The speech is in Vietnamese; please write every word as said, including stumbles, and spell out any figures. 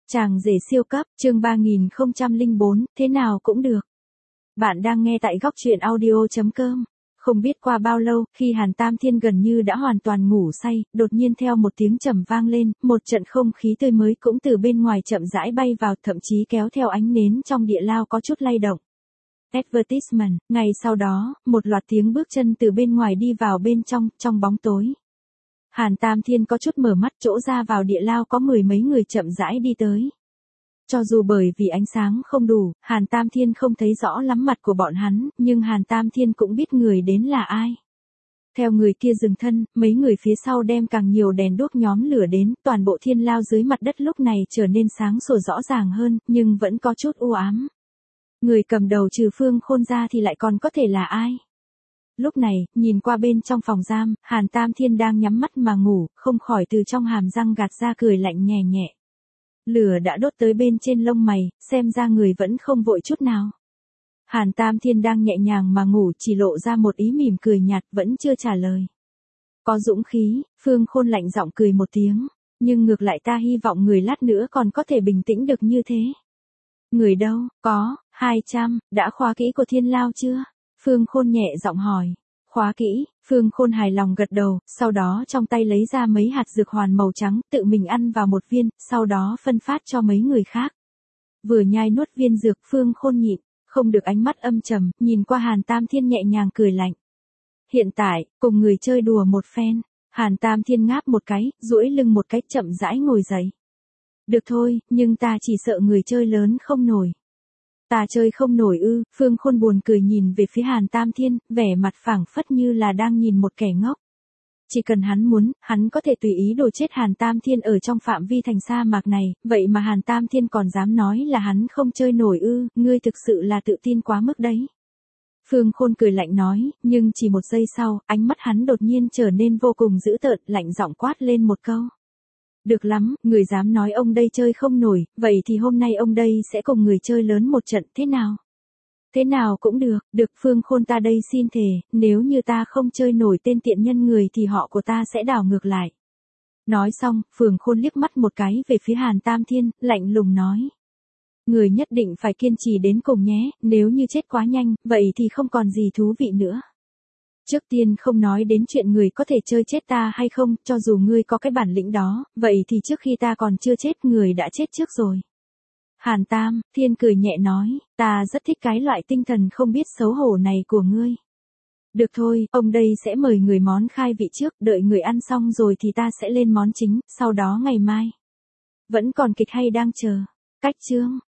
Chàng rể siêu cấp, chương ba nghìn không trăm lẻ bốn, thế nào cũng được. Bạn đang nghe tại góc truyện audio chấm com. Không biết qua bao lâu, khi Hàn Tam Thiên gần như đã hoàn toàn ngủ say, đột nhiên theo một tiếng trầm vang lên, một trận không khí tươi mới cũng từ bên ngoài chậm rãi bay vào, thậm chí kéo theo ánh nến trong địa lao có chút lay động. Advertisement, ngày sau đó, một loạt tiếng bước chân từ bên ngoài đi vào bên trong, trong bóng tối. Hàn Tam Thiên có chút mở mắt, chỗ ra vào địa lao có mười mấy người chậm rãi đi tới. Cho dù bởi vì ánh sáng không đủ, Hàn Tam Thiên không thấy rõ lắm mặt của bọn hắn, nhưng Hàn Tam Thiên cũng biết người đến là ai. Theo người kia dừng thân, mấy người phía sau đem càng nhiều đèn đuốc nhóm lửa đến, toàn bộ thiên lao dưới mặt đất lúc này trở nên sáng sủa rõ ràng hơn, nhưng vẫn có chút u ám. Người cầm đầu trừ Phương Khôn ra thì lại còn có thể là ai? Lúc này, nhìn qua bên trong phòng giam, Hàn Tam Thiên đang nhắm mắt mà ngủ, không khỏi từ trong hàm răng gạt ra cười lạnh nhẹ nhẹ. Lửa đã đốt tới bên trên lông mày, xem ra người vẫn không vội chút nào. Hàn Tam Thiên đang nhẹ nhàng mà ngủ, chỉ lộ ra một ý mỉm cười nhạt, vẫn chưa trả lời. Có dũng khí, Phương Khôn lạnh giọng cười một tiếng, nhưng ngược lại ta hy vọng người lát nữa còn có thể bình tĩnh được như thế. Người đâu, có, hai trăm, đã khóa kỹ của thiên lao chưa? Phương Khôn nhẹ giọng hỏi. Khóa kỹ, Phương Khôn hài lòng gật đầu, sau đó trong tay lấy ra mấy hạt dược hoàn màu trắng, tự mình ăn vào một viên, sau đó phân phát cho mấy người khác. Vừa nhai nuốt viên dược, Phương Khôn nhịn, không được ánh mắt âm trầm, nhìn qua Hàn Tam Thiên nhẹ nhàng cười lạnh. Hiện tại, cùng người chơi đùa một phen, Hàn Tam Thiên ngáp một cái, duỗi lưng một cái, chậm rãi ngồi dậy. Được thôi, nhưng ta chỉ sợ người chơi lớn không nổi. Ta chơi không nổi ư? Phương Khôn buồn cười nhìn về phía Hàn Tam Thiên, vẻ mặt phảng phất như là đang nhìn một kẻ ngốc. Chỉ cần hắn muốn, hắn có thể tùy ý đổ chết Hàn Tam Thiên ở trong phạm vi thành sa mạc này, vậy mà Hàn Tam Thiên còn dám nói là hắn không chơi nổi ư, ngươi thực sự là tự tin quá mức đấy. Phương Khôn cười lạnh nói, nhưng chỉ một giây sau, ánh mắt hắn đột nhiên trở nên vô cùng dữ tợn, lạnh giọng quát lên một câu. Được lắm, người dám nói ông đây chơi không nổi, vậy thì hôm nay ông đây sẽ cùng người chơi lớn một trận, thế nào? Thế nào cũng được, được Phương Khôn ta đây xin thề, nếu như ta không chơi nổi tên tiện nhân người thì họ của ta sẽ đảo ngược lại. Nói xong, Phương Khôn liếc mắt một cái về phía Hàn Tam Thiên, lạnh lùng nói. Người nhất định phải kiên trì đến cùng nhé, nếu như chết quá nhanh, vậy thì không còn gì thú vị nữa. Trước tiên không nói đến chuyện người có thể chơi chết ta hay không, cho dù ngươi có cái bản lĩnh đó, vậy thì trước khi ta còn chưa chết người đã chết trước rồi. Hàn Tam Thiên cười nhẹ nói, ta rất thích cái loại tinh thần không biết xấu hổ này của ngươi. Được thôi, ông đây sẽ mời người món khai vị trước, đợi người ăn xong rồi thì ta sẽ lên món chính, sau đó ngày mai. Vẫn còn kịch hay đang chờ. Cách chương.